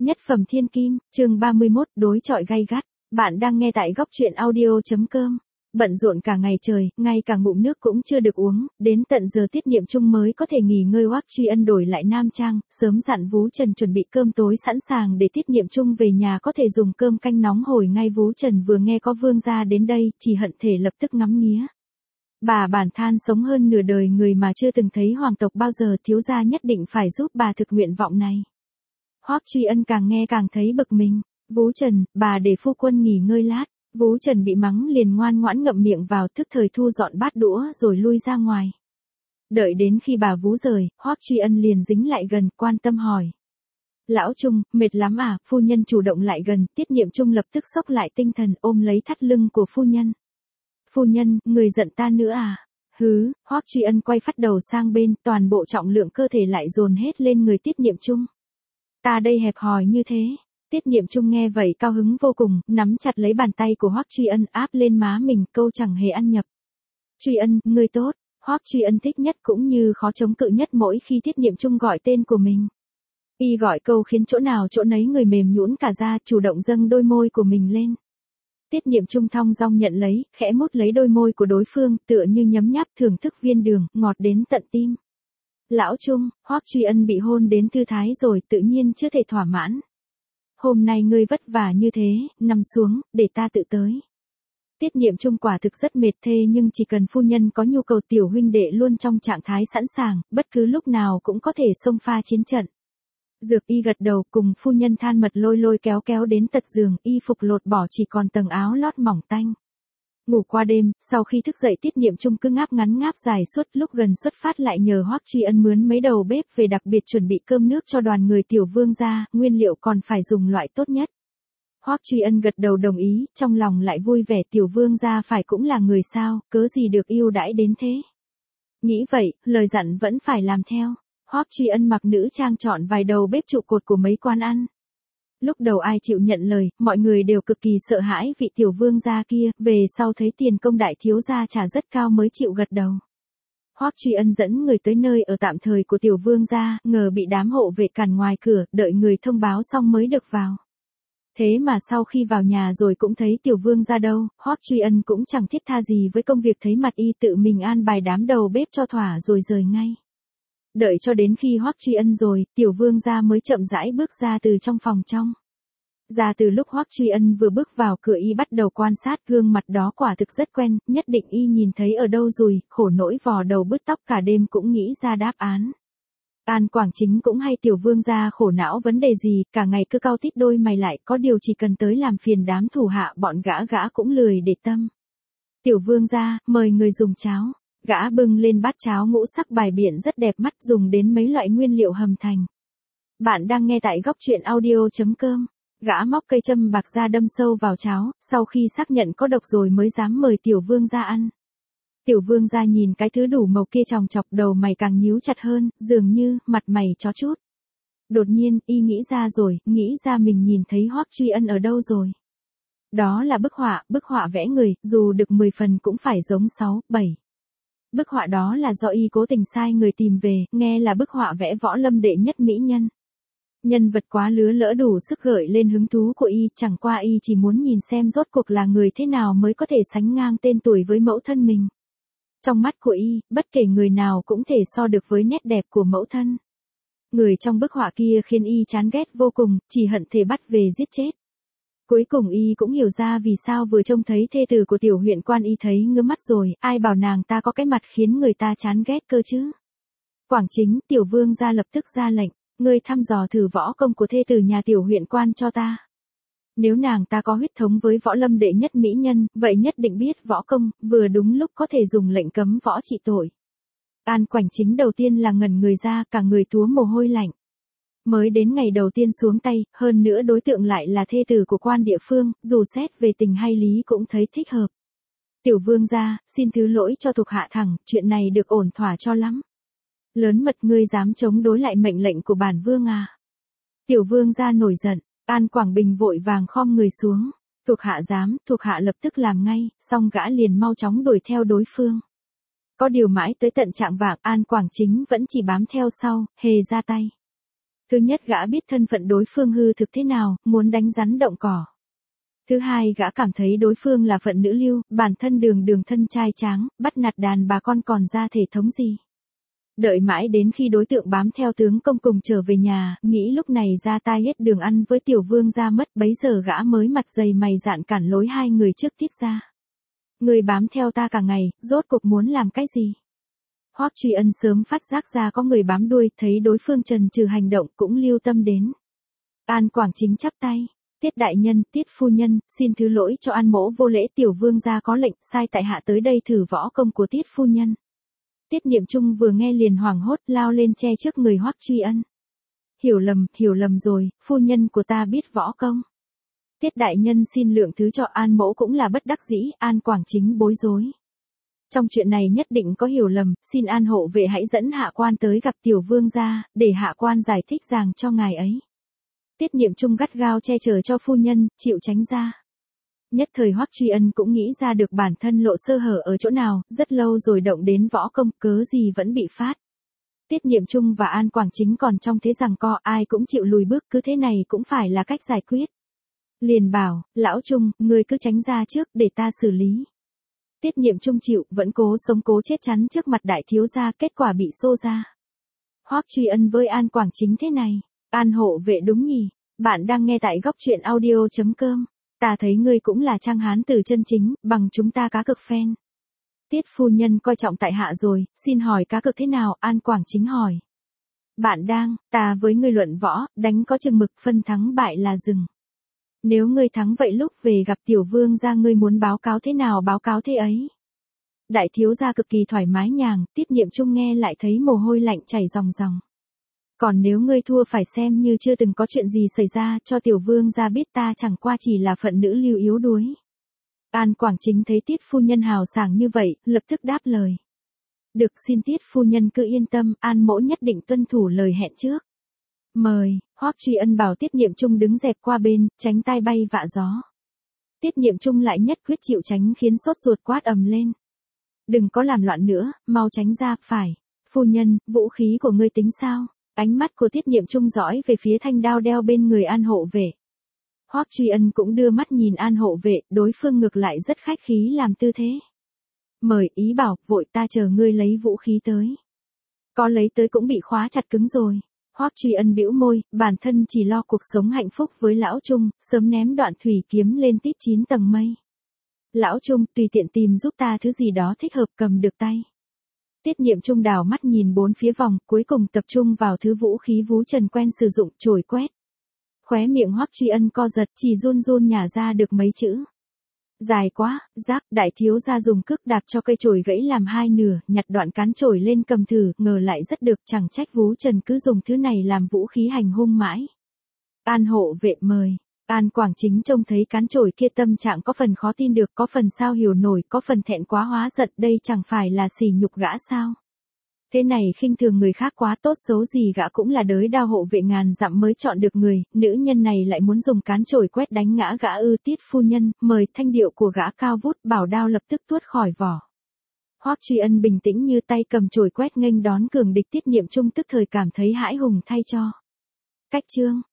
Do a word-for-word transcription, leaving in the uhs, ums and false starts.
Nhất phẩm thiên kim, chương ba mươi mốt, đối chọi gay gắt. Bạn đang nghe tại góc truyện audio chấm com. Bận rộn cả ngày trời, ngay cả ngụm nước cũng chưa được uống, đến tận giờ Tiết Niệm Trung mới có thể nghỉ ngơi. Hoắc Truy Ân đổi lại nam trang, sớm dặn Vú Trần chuẩn bị cơm tối sẵn sàng để Tiết Niệm Trung về nhà có thể dùng cơm canh nóng hổi ngay. Vú Trần vừa nghe có vương gia đến đây, chỉ hận thể lập tức ngắm nghía. Bà bản than sống hơn nửa đời người mà chưa từng thấy hoàng tộc bao giờ, thiếu gia nhất định phải giúp bà thực nguyện vọng này. Hoắc Truy Ân càng nghe càng thấy bực mình. Vú Trần, bà để phu quân nghỉ ngơi lát. Vú Trần bị mắng liền ngoan ngoãn ngậm miệng vào, thức thời thu dọn bát đũa rồi lui ra ngoài. Đợi đến khi bà Vú rời, Hoắc Truy Ân liền dính lại gần, quan tâm hỏi. Lão Trung, mệt lắm à? Phu nhân chủ động lại gần, Tiết Niệm Trung lập tức xốc lại tinh thần, ôm lấy thắt lưng của phu nhân. Phu nhân, người giận ta nữa à? Hứ, Hoắc Truy Ân quay phát đầu sang bên, toàn bộ trọng lượng cơ thể lại dồn hết lên người Tiết Niệm Trung. Ta đây hẹp hòi như thế. Tiết Niệm Trung nghe vậy cao hứng vô cùng, nắm chặt lấy bàn tay của Hoắc Truy Ân áp lên má mình, câu chẳng hề ăn nhập. Truy Ân, ngươi tốt. Hoắc Truy Ân thích nhất cũng như khó chống cự nhất mỗi khi Tiết Niệm Trung gọi tên của mình. Y gọi câu khiến chỗ nào chỗ nấy người mềm nhũn cả ra, chủ động dâng đôi môi của mình lên. Tiết Niệm Trung thong dong nhận lấy, khẽ mút lấy đôi môi của đối phương, tựa như nhấm nháp thưởng thức viên đường, ngọt đến tận tim. Lão Trung, Hoắc Truy Ân bị hôn đến thư thái rồi, tự nhiên chưa thể thỏa mãn. Hôm nay ngươi vất vả như thế, nằm xuống, để ta tự tới. Tiết Niệm Trung quả thực rất mệt thê, nhưng chỉ cần phu nhân có nhu cầu tiểu huynh đệ luôn trong trạng thái sẵn sàng, bất cứ lúc nào cũng có thể xông pha chiến trận. Dược Y gật đầu, cùng phu nhân than mật lôi lôi kéo kéo đến tận giường, y phục lột bỏ chỉ còn tầng áo lót mỏng tanh. Ngủ qua đêm, sau khi thức dậy Tiết Niệm Trung cứ ngáp ngắn ngáp dài suốt, lúc gần xuất phát lại nhờ Hoắc Truy Ân mướn mấy đầu bếp về đặc biệt chuẩn bị cơm nước cho đoàn người tiểu vương gia, nguyên liệu còn phải dùng loại tốt nhất. Hoắc Truy Ân gật đầu đồng ý, trong lòng lại vui vẻ, tiểu vương gia phải cũng là người sao, cớ gì được yêu đãi đến thế. Nghĩ vậy, lời dặn vẫn phải làm theo. Hoắc Truy Ân mặc nữ trang chọn vài đầu bếp trụ cột của mấy quán ăn. Lúc đầu ai chịu nhận lời, mọi người đều cực kỳ sợ hãi vị tiểu vương gia kia, về sau thấy tiền công đại thiếu gia trả rất cao mới chịu gật đầu. Hoắc Truy Ân dẫn người tới nơi ở tạm thời của tiểu vương gia, ngờ bị đám hộ vệ cản ngoài cửa, đợi người thông báo xong mới được vào. Thế mà sau khi vào nhà rồi cũng thấy tiểu vương gia đâu, Hoắc Truy Ân cũng chẳng thiết tha gì với công việc, thấy mặt y tự mình an bài đám đầu bếp cho thỏa rồi rời ngay. Đợi cho đến khi Hoắc Truy Ân rồi, tiểu vương gia mới chậm rãi bước ra từ trong phòng trong. Ra từ lúc Hoắc Truy Ân vừa bước vào cửa, y bắt đầu quan sát gương mặt đó, quả thực rất quen, nhất định y nhìn thấy ở đâu rồi, khổ nỗi vò đầu bứt tóc cả đêm cũng nghĩ ra đáp án. An Quảng Chính cũng hay tiểu vương gia khổ não vấn đề gì, cả ngày cứ cau tít đôi mày lại, có điều chỉ cần tới làm phiền đám thủ hạ bọn gã gã cũng lười để tâm. Tiểu vương gia, mời người dùng cháo. Gã bưng lên bát cháo ngũ sắc bài biện rất đẹp mắt, dùng đến mấy loại nguyên liệu hầm thành. Bạn đang nghe tại góc truyện audio chấm com. Gã móc cây châm bạc ra đâm sâu vào cháo, sau khi xác nhận có độc rồi mới dám mời tiểu vương gia ăn. Tiểu vương gia nhìn cái thứ đủ màu kia chòng chọc, đầu mày càng nhíu chặt hơn, dường như mặt mày chó chút. Đột nhiên, y nghĩ ra rồi, nghĩ ra mình nhìn thấy Hoắc Truy Ân ở đâu rồi. Đó là bức họa, bức họa vẽ người, dù được mười phần cũng phải giống sáu, bảy. Bức họa đó là do y cố tình sai người tìm về, nghe là bức họa vẽ võ lâm đệ nhất mỹ nhân. Nhân vật quá lứa lỡ đủ sức gợi lên hứng thú của y, chẳng qua y chỉ muốn nhìn xem rốt cuộc là người thế nào mới có thể sánh ngang tên tuổi với mẫu thân mình. Trong mắt của y, bất kể người nào cũng thể so được với nét đẹp của mẫu thân. Người trong bức họa kia khiến y chán ghét vô cùng, chỉ hận thể bắt về giết chết. Cuối cùng y cũng hiểu ra vì sao vừa trông thấy thê tử của tiểu huyện quan y thấy ngứa mắt rồi, ai bảo nàng ta có cái mặt khiến người ta chán ghét cơ chứ. Quảng Chính, tiểu vương gia lập tức ra lệnh, ngươi thăm dò thử võ công của thê tử nhà tiểu huyện quan cho ta. Nếu nàng ta có huyết thống với võ lâm đệ nhất mỹ nhân, vậy nhất định biết võ công, vừa đúng lúc có thể dùng lệnh cấm võ trị tội. An Quảng Chính đầu tiên là ngẩn người ra, cả người túa mồ hôi lạnh. Mới đến ngày đầu tiên xuống tay, hơn nữa đối tượng lại là thê tử của quan địa phương, dù xét về tình hay lý cũng thấy thích hợp. Tiểu vương gia, xin thứ lỗi cho thuộc hạ thẳng, chuyện này được ổn thỏa cho lắm. Lớn mật, ngươi dám chống đối lại mệnh lệnh của bản vương à? Tiểu vương gia nổi giận, An Quảng Bình vội vàng khom người xuống. Thuộc hạ dám, thuộc hạ lập tức làm ngay, xong gã liền mau chóng đuổi theo đối phương. Có điều mãi tới tận trạng vạng, An Quảng Chính vẫn chỉ bám theo sau, hề ra tay. Thứ nhất, gã biết thân phận đối phương hư thực thế nào, muốn đánh rắn động cỏ. Thứ hai, gã cảm thấy đối phương là phận nữ lưu, bản thân đường đường thân trai tráng, bắt nạt đàn bà con còn ra thể thống gì. Đợi mãi đến khi đối tượng bám theo tướng công cùng trở về nhà, nghĩ lúc này ra tay hết đường ăn với tiểu vương ra mất, bấy giờ gã mới mặt dày mày dạn cản lối hai người trước Tiết ra. Người bám theo ta cả ngày, rốt cuộc muốn làm cái gì? Hoắc Truy Ân sớm phát giác ra có người bám đuôi, thấy đối phương trần trừ hành động cũng lưu tâm đến. An Quảng Chính chắp tay. Tiết đại nhân, Tiết phu nhân, xin thứ lỗi cho An mỗ vô lễ, tiểu vương gia có lệnh, sai tại hạ tới đây thử võ công của Tiết phu nhân. Tiết Niệm Trung vừa nghe liền hoảng hốt lao lên che trước người Hoắc Truy Ân. Hiểu lầm, hiểu lầm rồi, phu nhân của ta biết võ công. Tiết đại nhân xin lượng thứ cho, An mỗ cũng là bất đắc dĩ. An Quảng Chính bối rối. Trong chuyện này nhất định có hiểu lầm, xin An hộ vệ hãy dẫn hạ quan tới gặp tiểu vương gia, để hạ quan giải thích ràng cho ngài ấy. Tiết Niệm Trung gắt gao che chở cho phu nhân, chịu tránh ra. Nhất thời Hoắc Truy Ân cũng nghĩ ra được bản thân lộ sơ hở ở chỗ nào, rất lâu rồi động đến võ công, cớ gì vẫn bị phát. Tiết Niệm Trung và An Quảng Chính còn trong thế giằng co, ai cũng chịu lùi bước, cứ thế này cũng phải là cách giải quyết. Liền bảo, lão Trung, ngươi cứ tránh ra trước, để ta xử lý. Tiết Niệm Trung chịu, vẫn cố sống cố chết chắn trước mặt đại thiếu gia, kết quả bị xô ra. Hoắc Truy Ân với An Quảng Chính thế này, An hộ vệ đúng nhỉ, bạn đang nghe tại góc truyện audio chấm com. Ta thấy ngươi cũng là trang hán tử chân chính, bằng chúng ta cá cực phen. Tiết phu nhân coi trọng tại hạ rồi, xin hỏi cá cực thế nào? An Quảng Chính hỏi. Bạn đang, ta với ngươi luận võ, đánh có chừng mực, phân thắng bại là dừng. Nếu ngươi thắng vậy lúc về gặp tiểu vương gia ngươi muốn báo cáo thế nào báo cáo thế ấy. Đại thiếu gia cực kỳ thoải mái nhàng, Tiết Niệm Trung nghe lại thấy mồ hôi lạnh chảy ròng ròng. Còn nếu ngươi thua phải xem như chưa từng có chuyện gì xảy ra, cho tiểu vương gia biết ta chẳng qua chỉ là phận nữ lưu yếu đuối. An Quảng Chính thấy Tiết phu nhân hào sảng như vậy, lập tức đáp lời. Được, xin Tiết phu nhân cứ yên tâm, An mỗ nhất định tuân thủ lời hẹn trước. Mời, Hoắc Truy Ân bảo Tiết Niệm Trung đứng dẹp qua bên, tránh tai bay vạ gió. Tiết Niệm Trung lại nhất quyết chịu tránh khiến sốt ruột quát ầm lên. Đừng có làm loạn nữa, mau tránh ra, phải. Phu nhân, vũ khí của ngươi tính sao? Ánh mắt của Tiết Niệm Trung dõi về phía thanh đao đeo bên người An hộ vệ. Hoắc Truy Ân cũng đưa mắt nhìn An hộ vệ, đối phương ngược lại rất khách khí làm tư thế. Mời, ý bảo, vội ta chờ ngươi lấy vũ khí tới. Có lấy tới cũng bị khóa chặt cứng rồi. Hoắc Truy Ân bĩu môi, bản thân chỉ lo cuộc sống hạnh phúc với lão Trung, sớm ném đoạn thủy kiếm lên tít chín tầng mây. Lão Trung, tùy tiện tìm giúp ta thứ gì đó thích hợp cầm được tay. Tiết Niệm Trung đảo mắt nhìn bốn phía vòng, cuối cùng tập trung vào thứ vũ khí Vú Trần quen sử dụng, chổi quét. Khóe miệng Hoắc Truy Ân co giật, chỉ run run nhả ra được mấy chữ. Dài quá, giáp, đại thiếu gia dùng cước đạp cho cây chổi gãy làm hai nửa, nhặt đoạn cán chổi lên cầm thử, ngờ lại rất được, chẳng trách Vú Trần cứ dùng thứ này làm vũ khí hành hung mãi. An hộ vệ mời. An Quảng Chính trông thấy cán chổi kia tâm trạng có phần khó tin được, có phần sao hiểu nổi, có phần thẹn quá hóa giận, đây chẳng phải là sỉ nhục gã sao. Thế này khinh thường người khác quá, tốt xấu gì gã cũng là đới đao hộ vệ ngàn dặm mới chọn được người, nữ nhân này lại muốn dùng cán chổi quét đánh ngã gã ư. Tiết phu nhân, mời. Thanh điệu của gã cao vút, bảo đao lập tức tuốt khỏi vỏ. Hoắc Truy Ân bình tĩnh như tay cầm chổi quét nghênh đón cường địch. Tiết Niệm Trung tức thời cảm thấy hãi hùng thay cho. Cách chương.